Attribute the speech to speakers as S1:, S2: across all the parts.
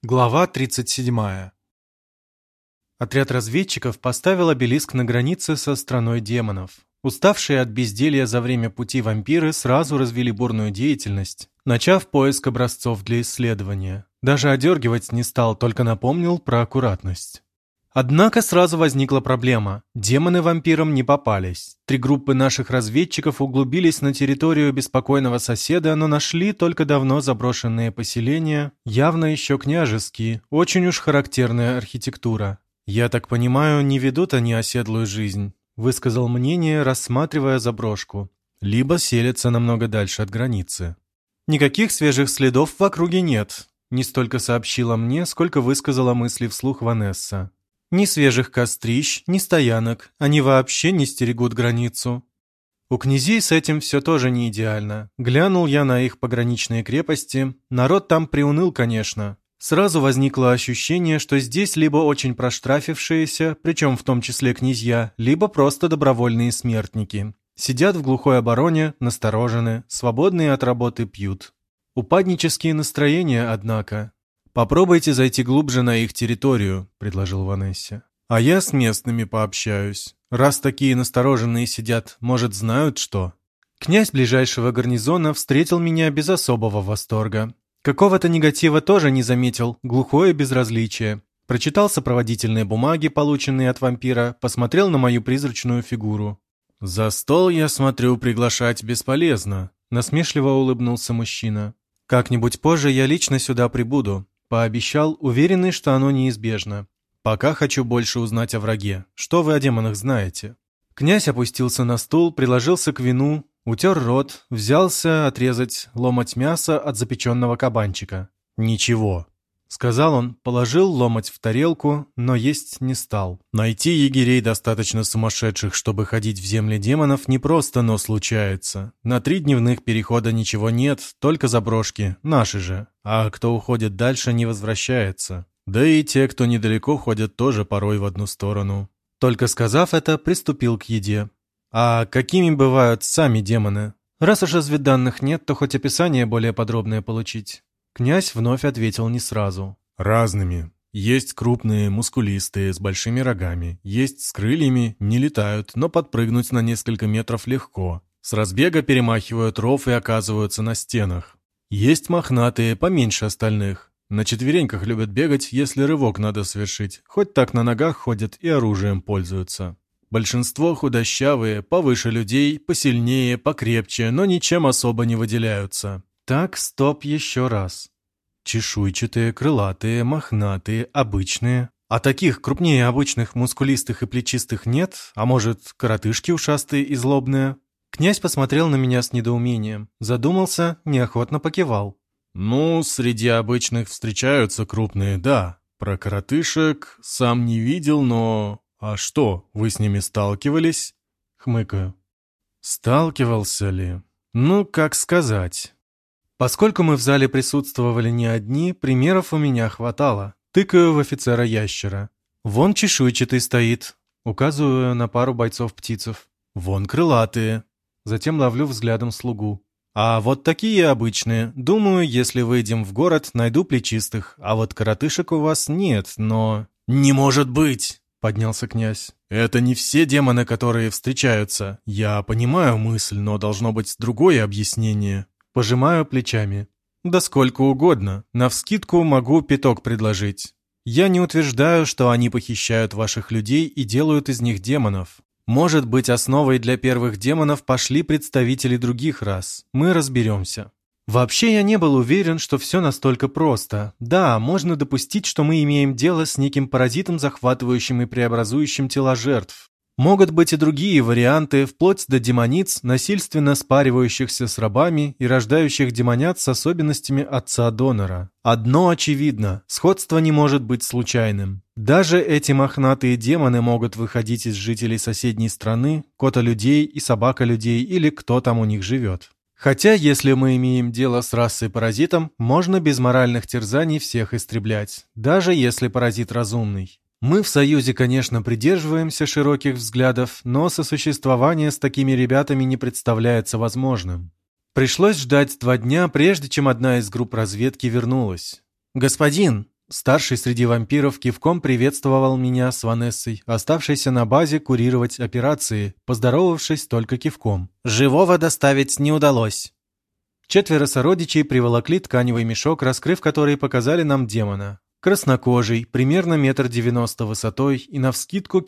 S1: Глава 37. Отряд разведчиков поставил обелиск на границе со страной демонов. Уставшие от безделья за время пути вампиры сразу развели бурную деятельность, начав поиск образцов для исследования. Даже одергивать не стал, только напомнил про аккуратность. Однако сразу возникла проблема. Демоны вампирам не попались. 3 группы наших разведчиков углубились на территорию беспокойного соседа, но нашли только давно заброшенные поселения, явно еще княжеские, очень уж характерная архитектура. «Я так понимаю, не ведут они оседлую жизнь», — высказал мнение, рассматривая заброшку. «Либо селятся намного дальше от границы». «Никаких свежих следов в округе нет», — не столько сообщила мне, сколько высказала мысли вслух Ванесса. Ни свежих кострищ, ни стоянок, они вообще не стерегут границу. У князей с этим все тоже не идеально. Глянул я на их пограничные крепости. Народ там приуныл, конечно. Сразу возникло ощущение, что здесь либо очень проштрафившиеся, причем в том числе князья, либо просто добровольные смертники. Сидят в глухой обороне, насторожены, свободные от работы пьют. Упаднические настроения, однако. «Попробуйте зайти глубже на их территорию», — предложил Ванессе. «А я с местными пообщаюсь. Раз такие настороженные сидят, может, знают что?» Князь ближайшего гарнизона встретил меня без особого восторга. Какого-то негатива тоже не заметил, глухое безразличие. Прочитал сопроводительные бумаги, полученные от вампира, посмотрел на мою призрачную фигуру. «За стол, я смотрю, приглашать бесполезно», — насмешливо улыбнулся мужчина. «Как-нибудь позже я лично сюда прибуду». Пообещал, уверенный, что оно неизбежно. «Пока хочу больше узнать о враге. Что вы о демонах знаете?» Князь опустился на стул, приложился к вину, утер рот, взялся отрезать ломоть мяса от запеченного кабанчика. «Ничего», — сказал он, положил ломоть в тарелку, но есть не стал. «Найти егерей достаточно сумасшедших, чтобы ходить в земли демонов, непросто, но случается. На 3 дневных перехода ничего нет, только заброшки, наши же. А кто уходит дальше, не возвращается. Да и те, кто недалеко ходят, тоже порой в одну сторону». Только сказав это, приступил к еде. «А какими бывают сами демоны? Раз уж разведданных нет, то хоть описание более подробное получить». Князь вновь ответил не сразу. «Разными. Есть крупные, мускулистые, с большими рогами. Есть с крыльями, не летают, но подпрыгнуть на несколько метров легко. С разбега перемахивают ров и оказываются на стенах. Есть мохнатые, поменьше остальных. На четвереньках любят бегать, если рывок надо совершить. Хоть так на ногах ходят и оружием пользуются. Большинство худощавые, повыше людей, посильнее, покрепче, но ничем особо не выделяются». «Так, стоп еще раз. Чешуйчатые, крылатые, мохнатые, обычные. А таких крупнее обычных, мускулистых и плечистых нет? А может, коротышки ушастые и злобные?» Князь посмотрел на меня с недоумением. Задумался, неохотно покивал. «Ну, среди обычных встречаются крупные, да. Про коротышек сам не видел, но... А что, вы с ними сталкивались?» Хмыкаю. «Сталкивался ли? Ну, как сказать». Поскольку мы в зале присутствовали не одни, примеров у меня хватало. Тыкаю в офицера-ящера. «Вон чешуйчатый стоит», указываю на пару бойцов-птицев. «Вон крылатые». Затем ловлю взглядом слугу. «А вот такие обычные. Думаю, если выйдем в город, найду плечистых. А вот коротышек у вас нет, но...» «Не может быть!» — поднялся князь. «Это не все демоны, которые встречаются. Я понимаю мысль, но должно быть другое объяснение». Пожимаю плечами. «Да сколько угодно. Навскидку могу 5 предложить. Я не утверждаю, что они похищают ваших людей и делают из них демонов. Может быть, основой для первых демонов пошли представители других рас. Мы разберемся». Вообще я не был уверен, что все настолько просто. Да, можно допустить, что мы имеем дело с неким паразитом, захватывающим и преобразующим тела жертв. Могут быть и другие варианты, вплоть до демониц, насильственно спаривающихся с рабами и рождающих демонят с особенностями отца-донора. Одно очевидно – сходство не может быть случайным. Даже эти мохнатые демоны могут выходить из жителей соседней страны, кота-людей и собака-людей или кто там у них живет. Хотя, если мы имеем дело с расой-паразитом, можно без моральных терзаний всех истреблять, даже если паразит разумный. Мы в Союзе, конечно, придерживаемся широких взглядов, но сосуществование с такими ребятами не представляется возможным. Пришлось ждать 2 дня, прежде чем одна из групп разведки вернулась. «Господин!» Старший среди вампиров кивком приветствовал меня с Ванессой, оставшейся на базе курировать операции, поздоровавшись только кивком. Живого доставить не удалось. 4 сородичей приволокли тканевый мешок, раскрыв который показали нам демона. Краснокожий, примерно 1,90 м высотой и навскидку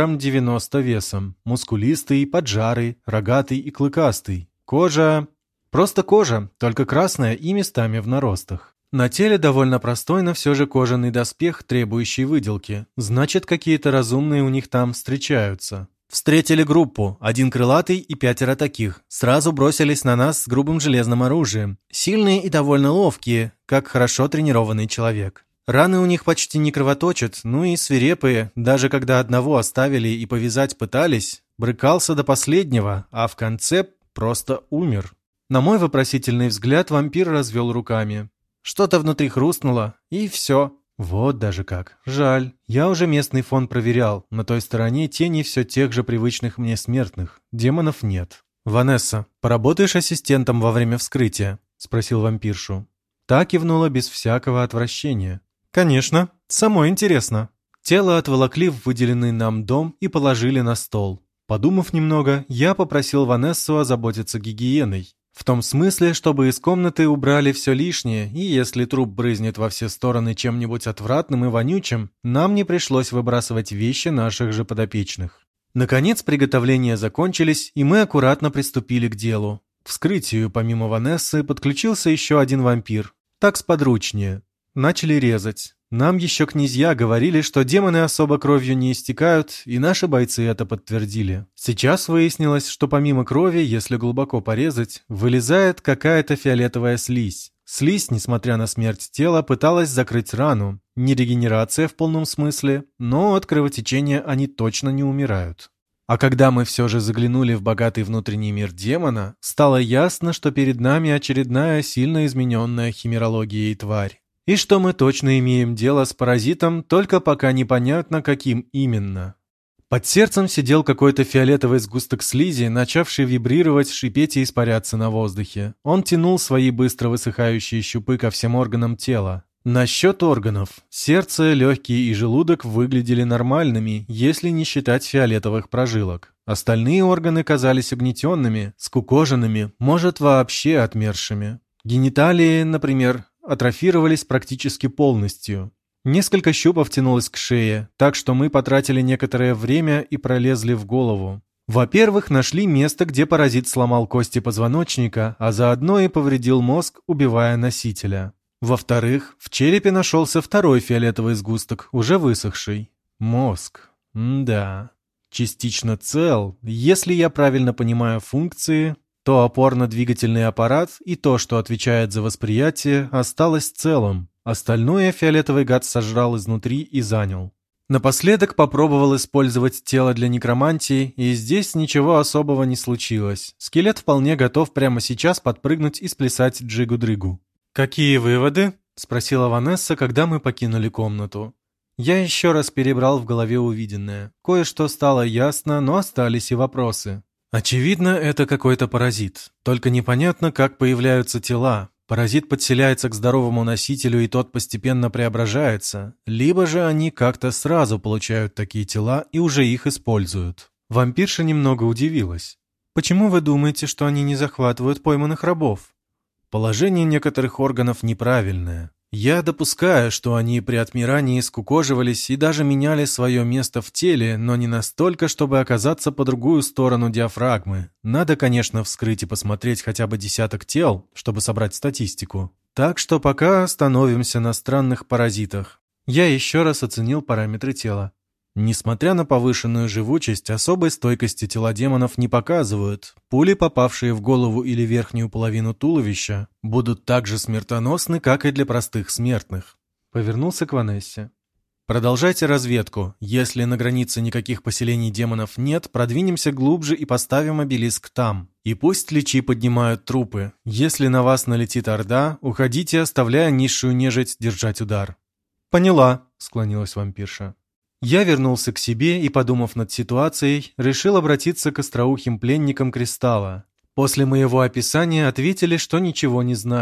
S1: 90 кг весом. Мускулистый, поджарый, рогатый и клыкастый. Кожа... Просто кожа, только красная и местами в наростах. На теле довольно простой, но все же кожаный доспех, требующий выделки. Значит, какие-то разумные у них там встречаются. Встретили группу, 1 крылатый и 5 таких. Сразу бросились на нас с грубым железным оружием. Сильные и довольно ловкие, как хорошо тренированный человек. Раны у них почти не кровоточат, ну и свирепые, даже когда одного оставили и повязать пытались, брыкался до последнего, а в конце просто умер. На мой вопросительный взгляд вампир развел руками. Что-то внутри хрустнуло, и все. Вот даже как. Жаль. Я уже местный фон проверял. На той стороне тени все тех же привычных мне смертных. Демонов нет. «Ванесса, поработаешь ассистентом во время вскрытия?» — спросил вампиршу. Та кивнула без всякого отвращения. «Конечно. Самой интересно». Тело отволокли в выделенный нам дом и положили на стол. Подумав немного, я попросил Ванессу озаботиться гигиеной. В том смысле, чтобы из комнаты убрали все лишнее, и если труп брызнет во все стороны чем-нибудь отвратным и вонючим, нам не пришлось выбрасывать вещи наших же подопечных. Наконец приготовления закончились, и мы аккуратно приступили к делу. К вскрытию, помимо Ванессы, подключился еще 1 вампир. Так сподручнее. Начали резать. Нам еще князья говорили, что демоны особо кровью не истекают, и наши бойцы это подтвердили. Сейчас выяснилось, что помимо крови, если глубоко порезать, вылезает какая-то фиолетовая слизь. Слизь, несмотря на смерть тела, пыталась закрыть рану. Не регенерация в полном смысле, но от кровотечения они точно не умирают. А когда мы все же заглянули в богатый внутренний мир демона, стало ясно, что перед нами очередная сильно измененная химерологией тварь. И что мы точно имеем дело с паразитом, только пока непонятно, каким именно. Под сердцем сидел какой-то фиолетовый сгусток слизи, начавший вибрировать, шипеть и испаряться на воздухе. Он тянул свои быстро высыхающие щупы ко всем органам тела. Насчет органов. Сердце, легкие и желудок выглядели нормальными, если не считать фиолетовых прожилок. Остальные органы казались угнетенными, скукоженными, может, вообще отмершими. Гениталии, например, атрофировались практически полностью. Несколько щупов тянулось к шее, так что мы потратили некоторое время и пролезли в голову. Во-первых, нашли место, где паразит сломал кости позвоночника, а заодно и повредил мозг, убивая носителя. Во-вторых, в черепе нашелся второй фиолетовый сгусток, уже высохший. Мозг. Да. Частично цел, если я правильно понимаю функции. То опорно-двигательный аппарат и то, что отвечает за восприятие, осталось целым. Остальное фиолетовый гад сожрал изнутри и занял. Напоследок попробовал использовать тело для некромантии, и здесь ничего особого не случилось. Скелет вполне готов прямо сейчас подпрыгнуть и сплясать джигу-дрыгу. «Какие выводы?» — спросила Ванесса, когда мы покинули комнату. Я еще раз перебрал в голове увиденное. Кое-что стало ясно, но остались и вопросы. Очевидно, это какой-то паразит. Только непонятно, как появляются тела. Паразит подселяется к здоровому носителю, и тот постепенно преображается. Либо же они как-то сразу получают такие тела и уже их используют. Вампирша немного удивилась. «Почему вы думаете, что они не захватывают пойманных рабов?» Положение некоторых органов неправильное. Я допускаю, что они при отмирании скукоживались и даже меняли свое место в теле, но не настолько, чтобы оказаться по другую сторону диафрагмы. Надо, конечно, вскрыть и посмотреть хотя бы 10 тел, чтобы собрать статистику. Так что пока остановимся на странных паразитах. Я еще раз оценил параметры тела. Несмотря на повышенную живучесть, особой стойкости тела демонов не показывают. Пули, попавшие в голову или верхнюю половину туловища, будут так же смертоносны, как и для простых смертных. Повернулся к Ванессе. Продолжайте разведку. Если на границе никаких поселений демонов нет, продвинемся глубже и поставим обелиск там. И пусть личи поднимают трупы. Если на вас налетит орда, уходите, оставляя низшую нежить держать удар. «Поняла», — склонилась вампирша. Я вернулся к себе и, подумав над ситуацией, решил обратиться к остроухим пленникам Кристалла. После моего описания ответили, что ничего не знают.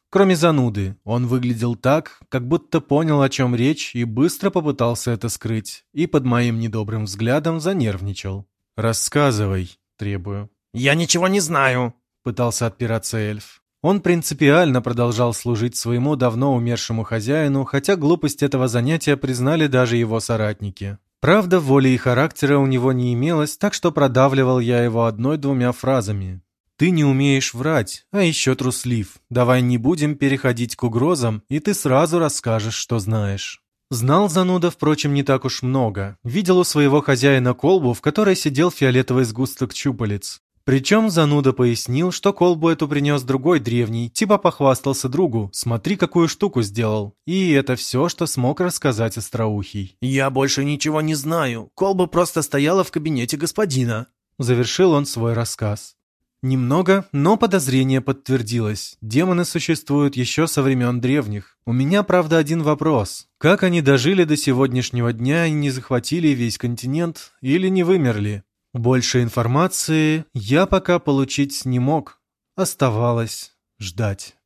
S1: Кроме зануды, он выглядел так, как будто понял, о чем речь, и быстро попытался это скрыть, и под моим недобрым взглядом занервничал. «Рассказывай», — требую.
S2: «Я ничего не знаю»,
S1: — пытался отпираться эльф. Он принципиально продолжал служить своему давно умершему хозяину, хотя глупость этого занятия признали даже его соратники. Правда, воли и характера у него не имелось, так что продавливал я его одной-двумя фразами. «Ты не умеешь врать, а еще труслив. Давай не будем переходить к угрозам, и ты сразу расскажешь, что знаешь». Знал зануда, впрочем, не так уж много. Видел у своего хозяина колбу, в которой сидел фиолетовый сгусток щупалец. Причем зануда пояснил, что колбу эту принес другой древний, типа похвастался другу, смотри, какую штуку сделал. И это все, что смог рассказать Остроухий.
S2: «Я больше ничего не знаю. Колба просто стояла в кабинете господина».
S1: Завершил он свой рассказ. Немного, но подозрение подтвердилось. Демоны существуют еще со времен древних. У меня, правда, один вопрос. Как они дожили до сегодняшнего дня и не захватили весь континент или не вымерли? Больше информации я пока получить не мог. Оставалось ждать.